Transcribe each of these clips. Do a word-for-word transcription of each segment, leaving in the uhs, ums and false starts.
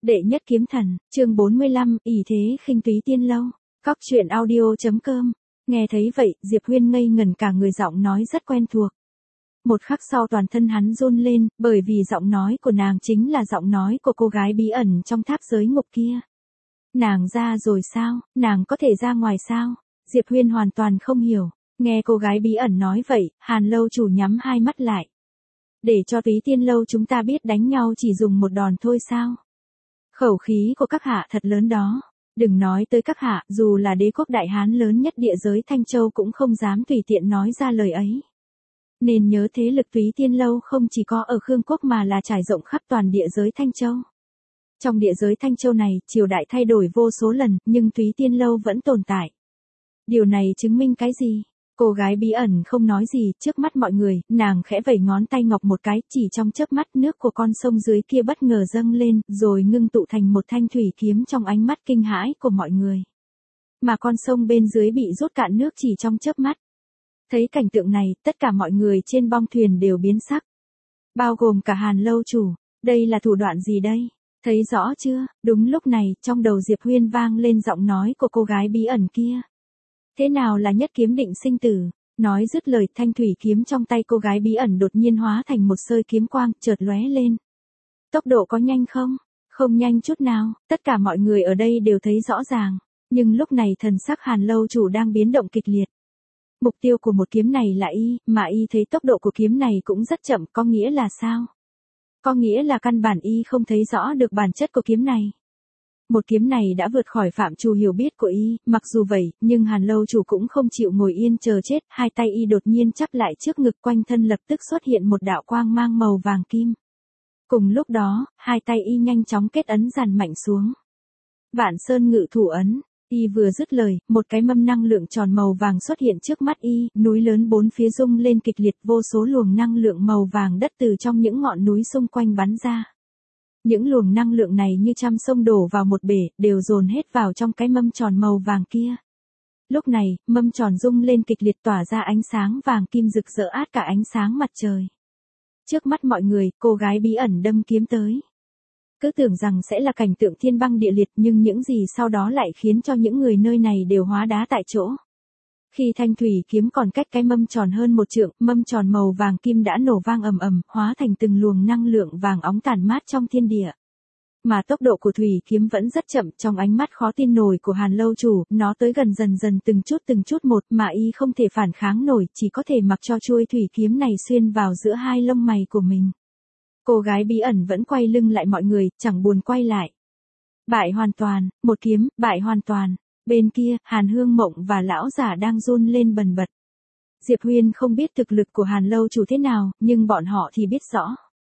Đệ nhất kiếm thần, chương bốn mươi lăm, ỷ thế khinh túy tiên lâu. Cóc truyện audio.com. Nghe thấy vậy, Diệp Huyên ngây ngẩn cả người, giọng nói rất quen thuộc. Một khắc sau toàn thân hắn run lên, bởi vì giọng nói của nàng chính là giọng nói của cô gái bí ẩn trong tháp giới ngục kia. Nàng ra rồi sao, nàng có thể ra ngoài sao? Diệp Huyên hoàn toàn không hiểu, nghe cô gái bí ẩn nói vậy, Hàn lâu chủ nhắm hai mắt lại. Để cho túy tiên lâu chúng ta biết đánh nhau chỉ dùng một đòn thôi sao? Khẩu khí của các hạ thật lớn đó. Đừng nói tới các hạ, dù là đế quốc Đại Hán lớn nhất địa giới Thanh Châu cũng không dám tùy tiện nói ra lời ấy. Nên nhớ thế lực túy tiên lâu không chỉ có ở Khương Quốc mà là trải rộng khắp toàn địa giới Thanh Châu. Trong địa giới Thanh Châu này, triều đại thay đổi vô số lần, nhưng túy tiên lâu vẫn tồn tại. Điều này chứng minh cái gì? Cô gái bí ẩn không nói gì, trước mắt mọi người, nàng khẽ vẩy ngón tay ngọc một cái, chỉ trong chớp mắt nước của con sông dưới kia bất ngờ dâng lên, rồi ngưng tụ thành một thanh thủy kiếm trong ánh mắt kinh hãi của mọi người. Mà con sông bên dưới bị rút cạn nước chỉ trong chớp mắt. Thấy cảnh tượng này, tất cả mọi người trên bong thuyền đều biến sắc. Bao gồm cả Hàn lâu chủ, đây là thủ đoạn gì đây? Thấy rõ chưa? Đúng lúc này, trong đầu Diệp Huyên vang lên giọng nói của cô gái bí ẩn kia. Thế nào là nhất kiếm định sinh tử? Nói dứt lời, thanh thủy kiếm trong tay cô gái bí ẩn đột nhiên hóa thành một sợi kiếm quang, chợt lóe lên. Tốc độ có nhanh không? Không nhanh chút nào, tất cả mọi người ở đây đều thấy rõ ràng. Nhưng lúc này thần sắc Hàn lâu chủ đang biến động kịch liệt. Mục tiêu của một kiếm này là y, mà y thấy tốc độ của kiếm này cũng rất chậm, có nghĩa là sao? Có nghĩa là căn bản y không thấy rõ được bản chất của kiếm này. Một kiếm này đã vượt khỏi phạm trù hiểu biết của y, mặc dù vậy, nhưng Hàn lâu chủ cũng không chịu ngồi yên chờ chết, hai tay y đột nhiên chắp lại trước ngực, quanh thân lập tức xuất hiện một đạo quang mang màu vàng kim. Cùng lúc đó, hai tay y nhanh chóng kết ấn dàn mạnh xuống. Vạn Sơn Ngự Thủ ấn, y vừa dứt lời, một cái mâm năng lượng tròn màu vàng xuất hiện trước mắt y, núi lớn bốn phía rung lên kịch liệt, vô số luồng năng lượng màu vàng đất từ trong những ngọn núi xung quanh bắn ra. Những luồng năng lượng này như trăm sông đổ vào một bể, đều dồn hết vào trong cái mâm tròn màu vàng kia. Lúc này, mâm tròn rung lên kịch liệt tỏa ra ánh sáng vàng kim rực rỡ át cả ánh sáng mặt trời. Trước mắt mọi người, cô gái bí ẩn đâm kiếm tới. Cứ tưởng rằng sẽ là cảnh tượng thiên băng địa liệt, nhưng những gì sau đó lại khiến cho những người nơi này đều hóa đá tại chỗ. Khi thanh thủy kiếm còn cách cái mâm tròn hơn một trượng, mâm tròn màu vàng kim đã nổ vang ầm ầm, hóa thành từng luồng năng lượng vàng óng tản mát trong thiên địa. Mà tốc độ của thủy kiếm vẫn rất chậm, trong ánh mắt khó tin nổi của Hàn lâu chủ, nó tới gần dần dần từng chút từng chút một, mà y không thể phản kháng nổi, chỉ có thể mặc cho chuôi thủy kiếm này xuyên vào giữa hai lông mày của mình. Cô gái bí ẩn vẫn quay lưng lại mọi người, chẳng buồn quay lại. Bại hoàn toàn, một kiếm, bại hoàn toàn. Bên kia, Hàn Hương Mộng và lão giả đang run lên bần bật. Diệp Huyên không biết thực lực của Hàn lâu chủ thế nào, nhưng bọn họ thì biết rõ.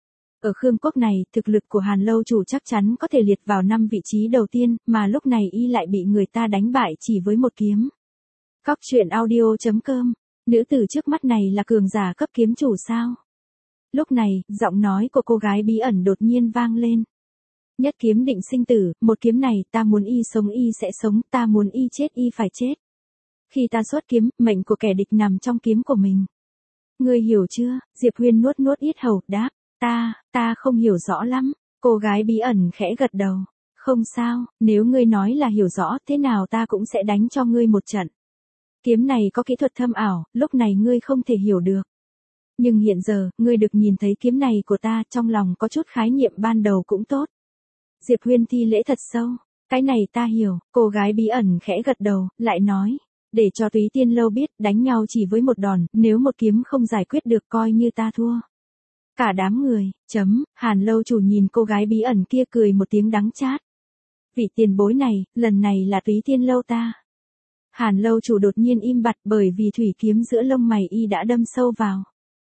Ở Khương Quốc này, thực lực của Hàn lâu chủ chắc chắn có thể liệt vào năm vị trí đầu tiên, mà lúc này y lại bị người ta đánh bại chỉ với một kiếm. Cóc truyện audio.com. Nữ tử trước mắt này là cường giả cấp kiếm chủ sao? Lúc này, giọng nói của cô gái bí ẩn đột nhiên vang lên. Nhất kiếm định sinh tử, một kiếm này, ta muốn y sống y sẽ sống, ta muốn y chết y phải chết. Khi ta xuất kiếm, mệnh của kẻ địch nằm trong kiếm của mình. Ngươi hiểu chưa? Diệp Huyên nuốt nuốt yết hầu, đáp, ta, ta không hiểu rõ lắm. Cô gái bí ẩn khẽ gật đầu. Không sao, nếu ngươi nói là hiểu rõ, thế nào ta cũng sẽ đánh cho ngươi một trận. Kiếm này có kỹ thuật thâm ảo, lúc này ngươi không thể hiểu được. Nhưng hiện giờ, ngươi được nhìn thấy kiếm này của ta, trong lòng có chút khái niệm ban đầu cũng tốt. Diệp Huyên thi lễ thật sâu. Cái này ta hiểu, cô gái bí ẩn khẽ gật đầu, lại nói. Để cho túy tiên lâu biết, đánh nhau chỉ với một đòn, nếu một kiếm không giải quyết được coi như ta thua. Cả đám người, chấm, Hàn lâu chủ nhìn cô gái bí ẩn kia cười một tiếng đắng chát. Vị tiền bối này, lần này là túy tiên lâu ta. Hàn lâu chủ đột nhiên im bặt bởi vì thủy kiếm giữa lông mày y đã đâm sâu vào.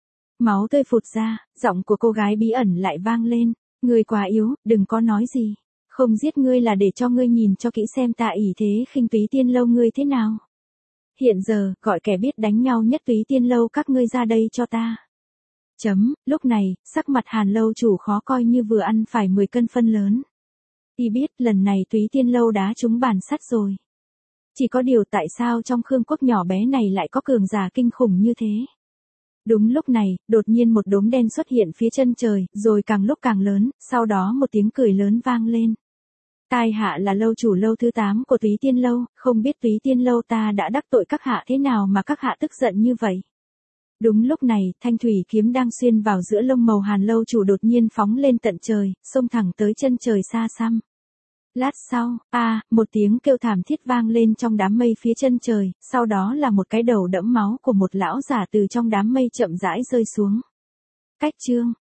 Máu tươi phụt ra, giọng của cô gái bí ẩn lại vang lên. Ngươi quá yếu, đừng có nói gì. Không giết ngươi là để cho ngươi nhìn cho kỹ xem ta ỷ thế khinh túy tiên lâu ngươi thế nào. Hiện giờ, gọi kẻ biết đánh nhau nhất túy tiên lâu các ngươi ra đây cho ta. Chấm, lúc này, sắc mặt Hàn lâu chủ khó coi như vừa ăn phải mười cân phân lớn. Y biết lần này túy tiên lâu đá trúng bàn sắt rồi. Chỉ có điều tại sao trong Khương Quốc nhỏ bé này lại có cường giả kinh khủng như thế. Đúng lúc này, đột nhiên một đốm đen xuất hiện phía chân trời, rồi càng lúc càng lớn, sau đó một tiếng cười lớn vang lên. Tai hạ là lâu chủ lâu thứ tám của Túy Tiên Lâu, không biết Túy Tiên Lâu ta đã đắc tội các hạ thế nào mà các hạ tức giận như vậy. Đúng lúc này, thanh thủy kiếm đang xuyên vào giữa lông màu hàn lâu chủ đột nhiên phóng lên tận trời, xông thẳng tới chân trời xa xăm. Lát sau, a, một tiếng kêu thảm thiết vang lên trong đám mây phía chân trời, sau đó là một cái đầu đẫm máu của một lão giả từ trong đám mây chậm rãi rơi xuống. Cách chương